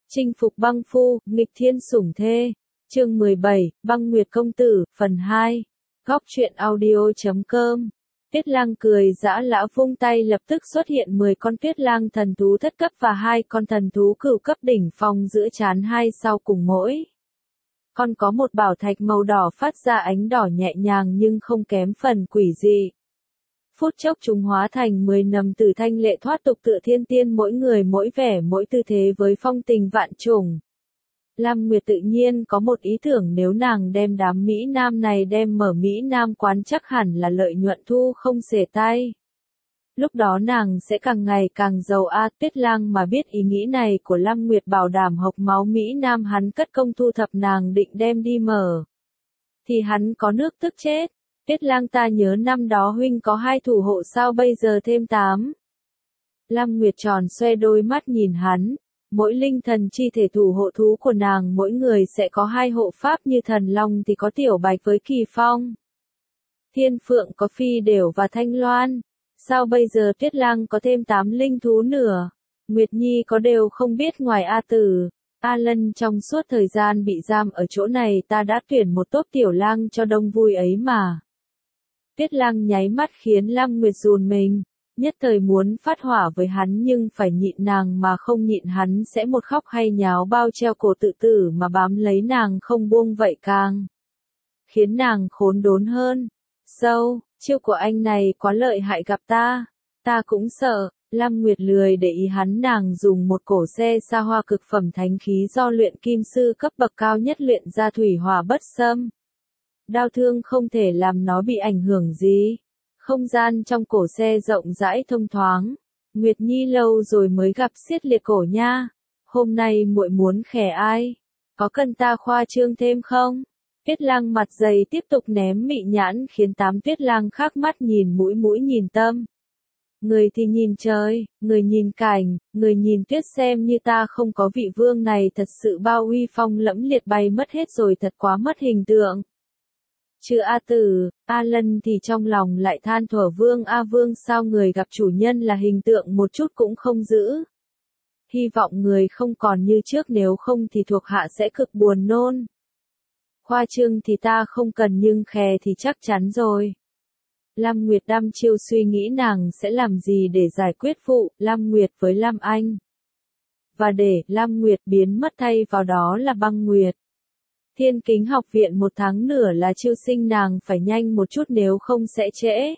Chinh phục băng phu, nghịch thiên sủng thê. Chương 17, Băng Nguyệt công tử, phần 2. Góc truyện audio.com. Tuyết Lang cười giã lão vung tay lập tức xuất hiện 10 con Tuyết Lang thần thú thất cấp và 2 con thần thú cửu cấp đỉnh phong giữa trán hai sau cùng mỗi. Con có một bảo thạch màu đỏ phát ra ánh đỏ nhẹ nhàng nhưng không kém phần quỷ dị. Phút chốc chúng hóa thành 10 nầm tử thanh lệ thoát tục tựa thiên tiên, mỗi người mỗi vẻ mỗi tư thế với phong tình vạn trùng. Lam Nguyệt tự nhiên có một ý tưởng, nếu nàng đem đám Mỹ Nam này đem mở Mỹ Nam quán chắc hẳn là lợi nhuận thu không xuể tay. Lúc đó nàng sẽ càng ngày càng giàu a. Tuyết Lang mà biết ý nghĩ này của Lam Nguyệt bảo đảm hộc máu Mỹ Nam hắn cất công thu thập nàng định đem đi mở. Thì hắn có nước tức chết. Tuyết Lang, ta nhớ năm đó huynh có 2 thủ hộ, sao bây giờ thêm 8? Lam Nguyệt tròn xoe đôi mắt nhìn hắn. Mỗi linh thần chi thể thủ hộ thú của nàng mỗi người sẽ có 2 hộ pháp, như thần long thì có Tiểu Bạch với Kỳ Phong. Thiên Phượng có Phi Đểu và Thanh Loan. Sao bây giờ Tuyết Lang có thêm 8 linh thú nữa? Nguyệt Nhi có đều không biết, ngoài A Tử, A Lân trong suốt thời gian bị giam ở chỗ này ta đã tuyển một tốp tiểu lang cho đông vui ấy mà. Tuyết Lang nháy mắt khiến Lam Nguyệt run mình, nhất thời muốn phát hỏa với hắn nhưng phải nhịn, nàng mà không nhịn hắn sẽ một khóc hay nháo bao treo cổ tự tử mà bám lấy nàng không buông, vậy càng khiến nàng khốn đốn hơn. Sâu, chiêu của anh này quá lợi hại, gặp ta cũng sợ. Lam Nguyệt lười để ý hắn, nàng dùng một cổ xe xa hoa cực phẩm thánh khí do luyện kim sư cấp bậc cao nhất luyện ra, thủy hỏa bất xâm. Đao thương không thể làm nó bị ảnh hưởng gì. Không gian trong cổ xe rộng rãi thông thoáng. Nguyệt Nhi lâu rồi mới gặp, siết liệt cổ nha. Hôm nay muội muốn khẻ ai? Có cần ta khoa trương thêm không? Tuyết Lang mặt dày tiếp tục ném mị nhãn khiến 8 Tuyết Lang khác mắt nhìn mũi, mũi nhìn tâm. Người thì nhìn trời, người nhìn cảnh, người nhìn tuyết, xem như ta không có vị vương này thật sự bao uy phong lẫm liệt bay mất hết rồi, thật quá mất hình tượng. Chứ A Tử, A Lân thì trong lòng lại than thở, vương A vương sao người gặp chủ nhân là hình tượng một chút cũng không giữ. Hy vọng người không còn như trước, nếu không thì thuộc hạ sẽ cực buồn nôn. Khoa trương thì ta không cần nhưng khè thì chắc chắn rồi. Lam Nguyệt đăm chiêu suy nghĩ nàng sẽ làm gì để giải quyết vụ Lam Nguyệt với Lam Anh. Và để Lam Nguyệt biến mất thay vào đó là Băng Nguyệt. Thiên Kính học viện 1 tháng nữa là chiêu sinh, nàng phải nhanh một chút nếu không sẽ trễ.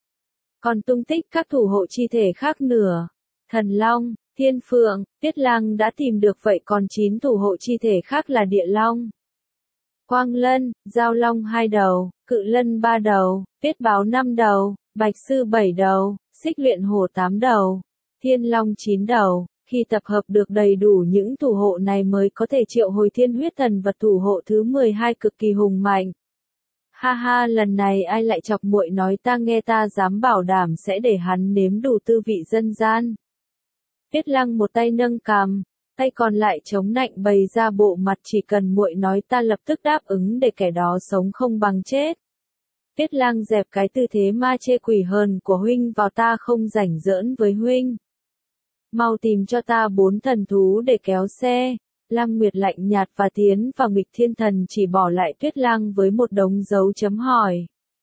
Còn tung tích các thủ hộ chi thể khác nữa. Thần Long, Thiên Phượng, Tuyết Lang đã tìm được, vậy còn 9 thủ hộ chi thể khác là Địa Long, Quang Lân, Giao Long 2 đầu, Cự Lân 3 đầu, Tuyết Báo 5 đầu, Bạch Sư 7 đầu, Xích Luyện Hổ 8 đầu, Thiên Long 9 đầu. Khi tập hợp được đầy đủ những thủ hộ này mới có thể triệu hồi Thiên Huyết Thần vật thủ hộ thứ 12 cực kỳ hùng mạnh. Ha ha, lần này ai lại chọc muội nói ta nghe, ta dám bảo đảm sẽ để hắn nếm đủ tư vị dân gian. Tuyết Lang một tay nâng cằm, tay còn lại chống nạnh bày ra bộ mặt, chỉ cần muội nói ta lập tức đáp ứng, để kẻ đó sống không bằng chết. Tuyết Lang dẹp cái tư thế ma chê quỷ hờn của huynh vào, ta không rảnh giỡn với huynh. Mau tìm cho ta 4 thần thú để kéo xe. Lam Nguyệt lạnh nhạt và tiến vào nghịch thiên thần, chỉ bỏ lại Tuyết Lang với một đống dấu chấm hỏi.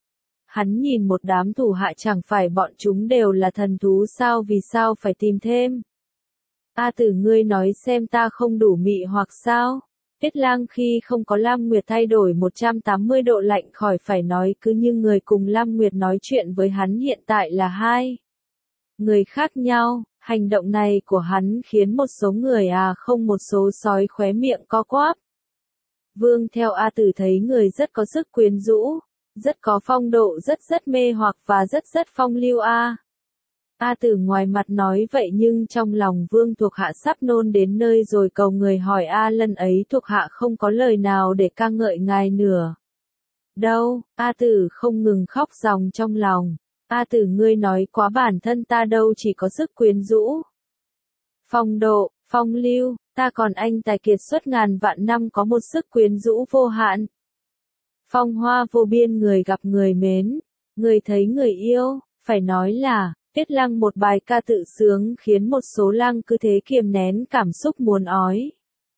Hắn nhìn một đám thủ hạ, chẳng phải bọn chúng đều là thần thú sao, vì sao phải tìm thêm? A Tử, ngươi nói xem ta không đủ mị hoặc sao? Tuyết Lang khi không có Lam Nguyệt thay đổi 180 độ, lạnh khỏi phải nói, cứ như người cùng Lam Nguyệt nói chuyện với hắn hiện tại là 2 người khác nhau. Hành động này của hắn khiến một số người không một số sói khóe miệng co quắp. Vương theo A Tử thấy người rất có sức quyến rũ, rất có phong độ, rất mê hoặc và rất phong lưu a. A Tử ngoài mặt nói vậy nhưng trong lòng Vương thuộc hạ sắp nôn đến nơi rồi, cầu người hỏi A Lân ấy, thuộc hạ không có lời nào để ca ngợi ngài nữa. Đâu, A Tử không ngừng khóc ròng trong lòng. A Tử, ngươi nói quá, bản thân ta đâu chỉ có sức quyến rũ, phong độ, phong lưu, ta còn anh tài kiệt xuất ngàn vạn năm, có một sức quyến rũ vô hạn. Phong hoa vô biên, người gặp người mến, người thấy người yêu, phải nói là, Tuyết Lang một bài ca tự sướng khiến một số lang cứ thế kiềm nén cảm xúc muốn ói.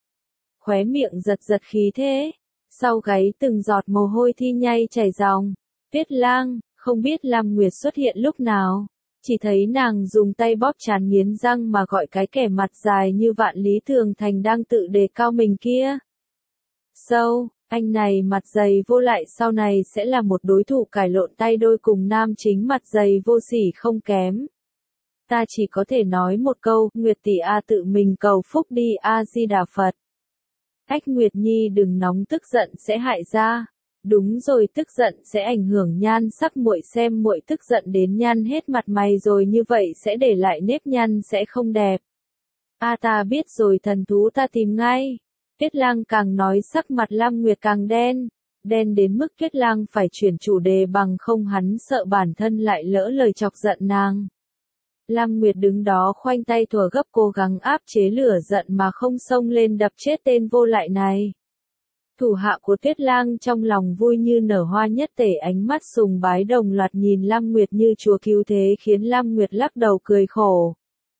khóe miệng giật giật khí thế. Sau gáy từng giọt mồ hôi thi nhây chảy ròng. Tuyết Lang, không biết Lam Nguyệt xuất hiện lúc nào. Chỉ thấy nàng dùng tay bóp trán nghiến răng mà gọi cái kẻ mặt dài như Vạn Lý Thường Thành đang tự đề cao mình kia. Sâu, anh này mặt dày vô lại sau này sẽ là một đối thủ cải lộn tay đôi cùng nam chính mặt dày vô sỉ không kém. Ta chỉ có thể nói một câu, Nguyệt tỷ a tự mình cầu phúc đi a di đà Phật. Ách Nguyệt Nhi đừng nóng tức giận sẽ hại ra. Đúng rồi, tức giận sẽ ảnh hưởng nhan sắc muội, xem muội tức giận đến nhăn hết mặt mày rồi như vậy sẽ để lại nếp nhăn sẽ không đẹp. A ta biết rồi, thần thú ta tìm ngay. Tuyết Lang càng nói sắc mặt Lam Nguyệt càng đen, đen đến mức Tuyết Lang phải chuyển chủ đề bằng không hắn sợ bản thân lại lỡ lời chọc giận nàng. Lam Nguyệt đứng đó khoanh tay thùa gấp cố gắng áp chế lửa giận mà không xông lên đập chết tên vô lại này. Thủ hạ của Tuyết Lang trong lòng vui như nở hoa nhất tể, ánh mắt sùng bái đồng loạt nhìn Lam Nguyệt như chúa cứu thế khiến Lam Nguyệt lắc đầu cười khổ.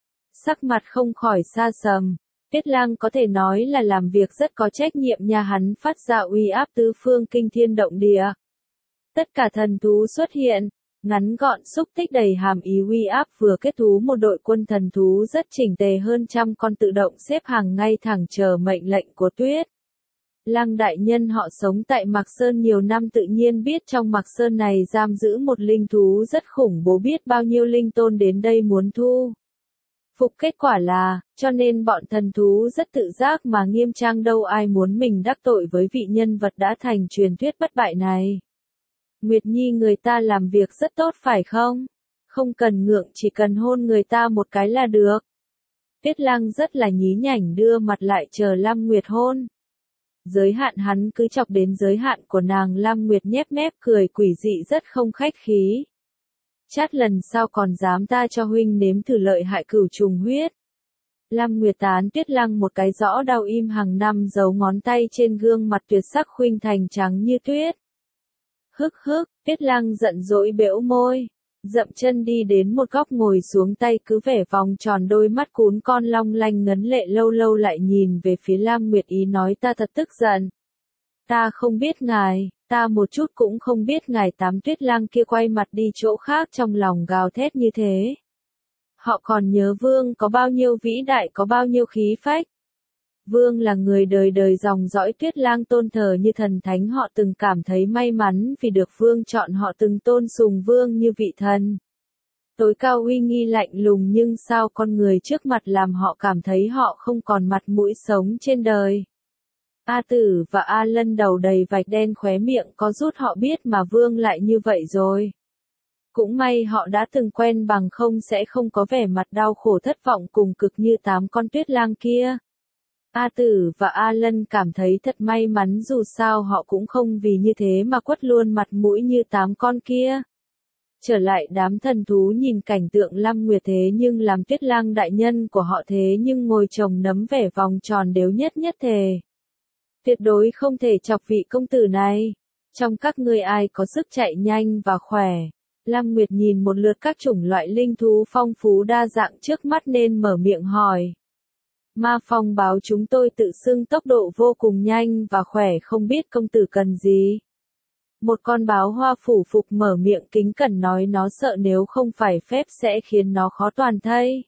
Sắc mặt không khỏi xa sầm. Tuyết Lang có thể nói là làm việc rất có trách nhiệm nha, hắn phát ra uy áp tứ phương kinh thiên động địa. Tất cả thần thú xuất hiện, ngắn gọn xúc tích đầy hàm ý uy áp vừa kết thú một đội quân thần thú rất chỉnh tề hơn trăm con tự động xếp hàng ngay thẳng chờ mệnh lệnh của Tuyết Lang đại nhân. Họ sống tại Mạc Sơn nhiều năm tự nhiên biết trong Mạc Sơn này giam giữ một linh thú rất khủng bố, biết bao nhiêu linh tôn đến đây muốn thu phục, kết quả là, cho nên bọn thần thú rất tự giác mà nghiêm trang, đâu ai muốn mình đắc tội với vị nhân vật đã thành truyền thuyết bất bại này. Nguyệt Nhi, người ta làm việc rất tốt phải không? Không cần ngượng, chỉ cần hôn người ta một cái là được. Tuyết Lang rất là nhí nhảnh đưa mặt lại chờ Lam Nguyệt hôn. Giới hạn hắn cứ chọc đến giới hạn của nàng. Lam Nguyệt nhếch mép cười quỷ dị rất không khách khí. Chát lần sau còn dám ta cho huynh nếm thử lợi hại cửu trùng huyết. Lam Nguyệt tán Tuyết Lang một cái rõ đau, im hàng năm giấu ngón tay trên gương mặt tuyệt sắc khuynh thành trắng như tuyết. Hức hức, Tuyết Lang giận dỗi bẽo môi, dậm chân đi đến một góc ngồi xuống, tay cứ vẻ vòng tròn, đôi mắt cún con long lanh ngấn lệ, lâu lâu lại nhìn về phía Lam Nguyệt, ý nói ta thật tức giận. Ta không biết ngài, ta một chút cũng không biết ngài. Tám Tuyết Lang kia quay mặt đi chỗ khác, trong lòng gào thét như thế. Họ còn nhớ Vương có bao nhiêu vĩ đại, có bao nhiêu khí phách. Vương là người đời đời dòng dõi Tuyết Lang tôn thờ như thần thánh, họ từng cảm thấy may mắn vì được Vương chọn, họ từng tôn sùng Vương như vị thần tối cao uy nghi lạnh lùng, nhưng sao con người trước mặt làm họ cảm thấy họ không còn mặt mũi sống trên đời. A Tử và A Lân đầu đầy vạch đen, khóe miệng có rút, họ biết mà Vương lại như vậy rồi. Cũng may họ đã từng quen, bằng không sẽ không có vẻ mặt đau khổ thất vọng cùng cực như 8 con Tuyết Lang kia. A Tử và A Lân cảm thấy thật may mắn, dù sao họ cũng không vì như thế mà quất luôn mặt mũi như 8 con kia. Trở lại đám thần thú nhìn cảnh tượng Lam Nguyệt thế nhưng làm Tuyết Lang đại nhân của họ thế nhưng ngồi chồng nấm vẻ vòng tròn đều nhất thề. Tuyệt đối không thể chọc vị công tử này. Trong các ngươi ai có sức chạy nhanh và khỏe? Lam Nguyệt nhìn một lượt các chủng loại linh thú phong phú đa dạng trước mắt nên mở miệng hỏi. Ma Phong báo chúng tôi tự xưng tốc độ vô cùng nhanh và khỏe, không biết công tử cần gì. Một con báo hoa phủ phục mở miệng kính cẩn nói nó sợ nếu không phải phép sẽ khiến nó khó toàn thây.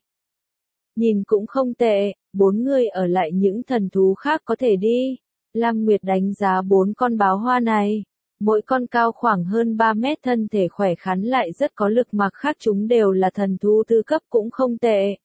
Nhìn cũng không tệ, 4 người ở lại, những thần thú khác có thể đi. Lam Nguyệt đánh giá 4 con báo hoa này. Mỗi con cao khoảng hơn 3 mét, thân thể khỏe khoắn lại rất có lực, mặc khác chúng đều là thần thú tứ cấp cũng không tệ.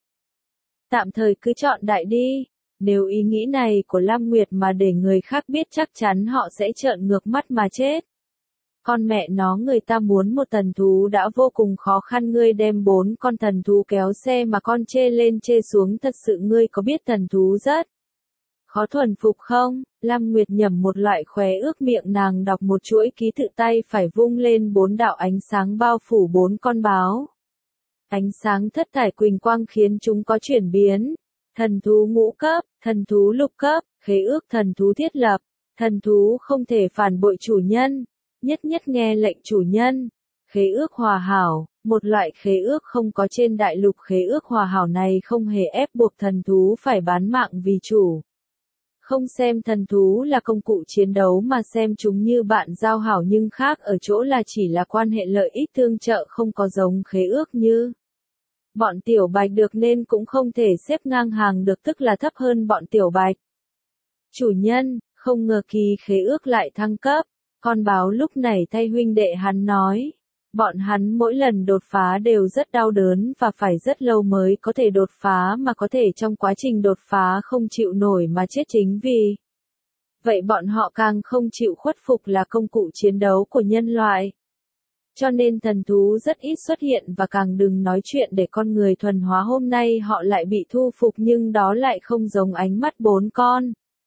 Tạm thời cứ chọn đại đi. Nếu ý nghĩ này của Lam Nguyệt mà để người khác biết chắc chắn họ sẽ trợn ngược mắt mà chết. Con mẹ nó, người ta muốn một thần thú đã vô cùng khó khăn, ngươi đem 4 con thần thú kéo xe mà con chê lên chê xuống, thật sự ngươi có biết thần thú rất khó thuần phục không? Lam Nguyệt nhẩm một loại khóe ước miệng, nàng đọc một chuỗi ký tự, tay phải vung lên 4 đạo ánh sáng bao phủ 4 con báo. Ánh sáng thất thải quỳnh quang khiến chúng có chuyển biến. Thần thú ngũ cấp, thần thú lục cấp, khế ước thần thú thiết lập. Thần thú không thể phản bội chủ nhân, nhất nghe lệnh chủ nhân. Khế ước hòa hảo, một loại khế ước không có trên đại lục. Khế ước hòa hảo này không hề ép buộc thần thú phải bán mạng vì chủ. Không xem thần thú là công cụ chiến đấu mà xem chúng như bạn giao hảo, nhưng khác ở chỗ là chỉ là quan hệ lợi ích tương trợ, không có giống khế ước như bọn tiểu bạch được nên cũng không thể xếp ngang hàng được, tức là thấp hơn bọn tiểu bạch. Chủ nhân, không ngờ kỳ khế ước lại thăng cấp. Con báo lúc này thay huynh đệ hắn nói. Bọn hắn mỗi lần đột phá đều rất đau đớn và phải rất lâu mới có thể đột phá, mà có thể trong quá trình đột phá không chịu nổi mà chết chính vì. Vậy bọn họ càng không chịu khuất phục là công cụ chiến đấu của nhân loại. Cho nên thần thú rất ít xuất hiện và càng đừng nói chuyện để con người thuần hóa. Hôm nay họ lại bị thu phục, nhưng đó lại không giống ánh mắt bốn con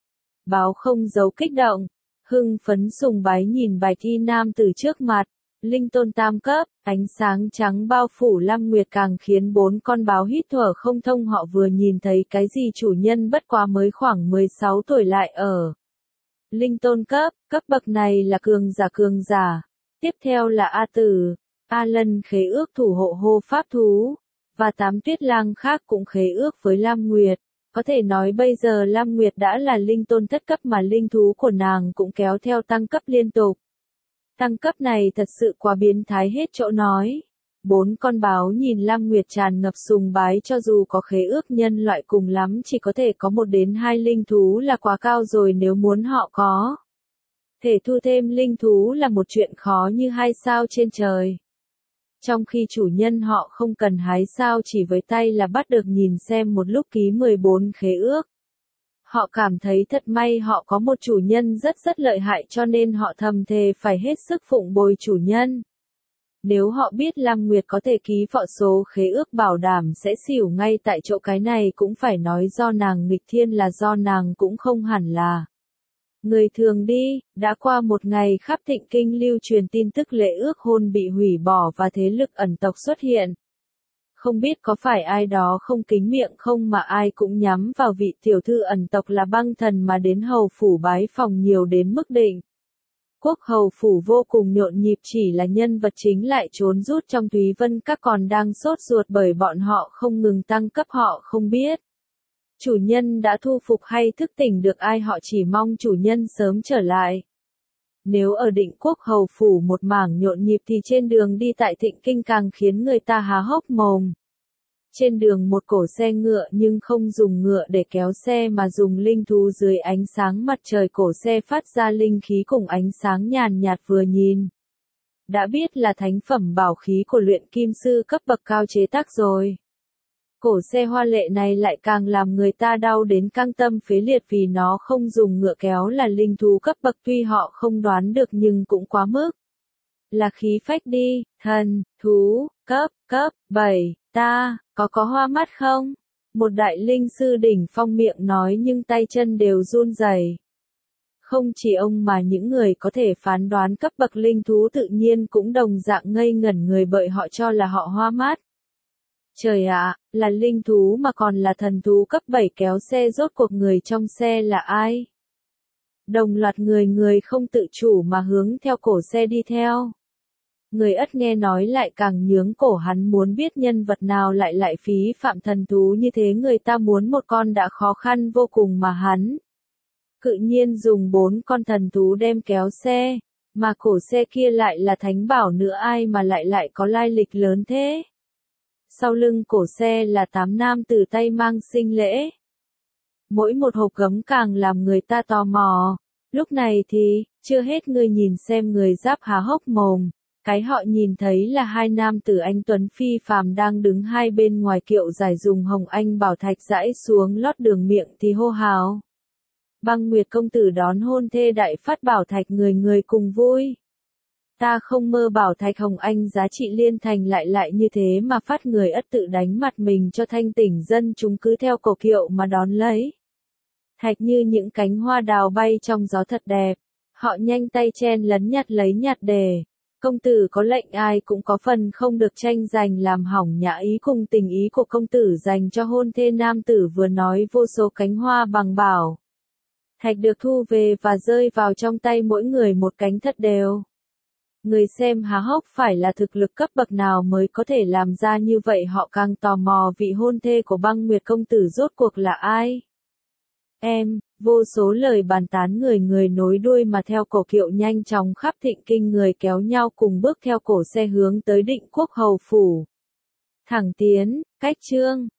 báo không giấu kích động, hưng phấn sùng bái nhìn bài thi nam từ trước mặt. Linh tôn tam cấp, ánh sáng trắng bao phủ Lam Nguyệt càng khiến bốn con báo hít thở không thông. Họ vừa nhìn thấy cái gì chủ nhân bất quá mới khoảng 16 tuổi lại ở linh tôn cấp bậc này là cường giả. Tiếp theo là A Tử, A Lân khế ước thủ hộ hô pháp thú, và 8 tuyết lang khác cũng khế ước với Lam Nguyệt. Có thể nói bây giờ Lam Nguyệt đã là linh tôn thất cấp mà linh thú của nàng cũng kéo theo tăng cấp liên tục. Tăng cấp này thật sự quá biến thái hết chỗ nói. Bốn con báo nhìn Lam Nguyệt tràn ngập sùng bái, cho dù có khế ước nhân loại cùng lắm chỉ có thể có 1 đến 2 linh thú là quá cao rồi, nếu muốn họ có thể thu thêm linh thú là một chuyện khó như 2 sao trên trời. Trong khi chủ nhân họ không cần hái sao, chỉ với tay là bắt được. Nhìn xem một lúc ký 14 khế ước. Họ cảm thấy thật may họ có một chủ nhân rất lợi hại, cho nên họ thầm thề phải hết sức phụng bồi chủ nhân. Nếu họ biết Lam Nguyệt có thể ký vọ số khế ước bảo đảm sẽ xỉu ngay tại chỗ. Cái này cũng phải nói do nàng nghịch thiên, là do nàng cũng không hẳn là người thường đi. Đã qua 1 ngày, khắp Thịnh Kinh lưu truyền tin tức lễ ước hôn bị hủy bỏ và thế lực ẩn tộc xuất hiện. Không biết có phải ai đó không kính miệng không mà ai cũng nhắm vào vị tiểu thư ẩn tộc là Băng Thần mà đến hầu phủ bái phòng nhiều đến mức định. Quốc hầu phủ vô cùng nhộn nhịp, chỉ là nhân vật chính lại trốn rút trong Thúy Vân Các còn đang sốt ruột bởi bọn họ không ngừng tăng cấp. Họ không biết chủ nhân đã thu phục hay thức tỉnh được ai, họ chỉ mong chủ nhân sớm trở lại. Nếu ở Định Quốc hầu phủ một mảng nhộn nhịp thì trên đường đi tại Thịnh Kinh càng khiến người ta há hốc mồm. Trên đường một cổ xe ngựa, nhưng không dùng ngựa để kéo xe mà dùng linh thú. Dưới ánh sáng mặt trời, cổ xe phát ra linh khí cùng ánh sáng nhàn nhạt, vừa nhìn đã biết là thánh phẩm bảo khí của luyện kim sư cấp bậc cao chế tác rồi. Cổ xe hoa lệ này lại càng làm người ta đau đến căng tâm phế liệt vì nó không dùng ngựa kéo, là linh thú cấp bậc. Tuy họ không đoán được nhưng cũng quá mức là khí phách đi. Thần thú cấp 7, ta có hoa mắt không? Một đại linh sư đỉnh phong miệng nói nhưng tay chân đều run rẩy. Không chỉ ông mà những người có thể phán đoán cấp bậc linh thú tự nhiên cũng đồng dạng ngây ngẩn người, bởi họ cho là họ hoa mắt. Trời ạ, là linh thú mà còn là thần thú cấp 7 kéo xe, rốt cuộc người trong xe là ai? Đồng loạt người không tự chủ mà hướng theo cổ xe đi theo. Người Ất nghe nói lại càng nhướng cổ, hắn muốn biết nhân vật nào lại phí phạm thần thú như thế. Người ta muốn một con đã khó khăn vô cùng mà hắn cự nhiên dùng 4 con thần thú đem kéo xe, mà cổ xe kia lại là thánh bảo nữa, ai mà lại có lai lịch lớn thế. Sau lưng cổ xe là 8 nam tử tay mang sinh lễ. Mỗi một hộp gấm càng làm người ta tò mò. Lúc này thì, chưa hết người nhìn xem người Giáp há hốc mồm. Cái họ nhìn thấy là 2 nam tử anh tuấn phi phàm đang đứng hai bên ngoài kiệu dài dùng hồng anh bảo thạch rải xuống lót đường, miệng thì hô hào. Băng Nguyệt công tử đón hôn thê đại phát bảo thạch, người cùng vui. Ta không mơ bảo thạch hồng anh giá trị liên thành lại như thế mà phát. Người Ất tự đánh mặt mình cho thanh tỉnh, dân chúng cứ theo cổ kiệu mà đón lấy. Thạch như những cánh hoa đào bay trong gió thật đẹp. Họ nhanh tay chen lấn nhặt lấy nhặt đề. Công tử có lệnh ai cũng có phần không được tranh giành, làm hỏng nhã ý cùng tình ý của công tử dành cho hôn thê. Nam tử vừa nói, vô số cánh hoa bằng bảo thạch được thu về và rơi vào trong tay mỗi người một cánh thật đều. Người xem há hốc, phải là thực lực cấp bậc nào mới có thể làm ra như vậy. Họ càng tò mò vị hôn thê của Băng Nguyệt công tử rốt cuộc là ai. Em, vô số lời bàn tán người người nối đuôi mà theo cổ kiệu nhanh chóng khắp Thịnh Kinh, người kéo nhau cùng bước theo cổ xe hướng tới Định Quốc hầu phủ. Thẳng tiến, cách Trương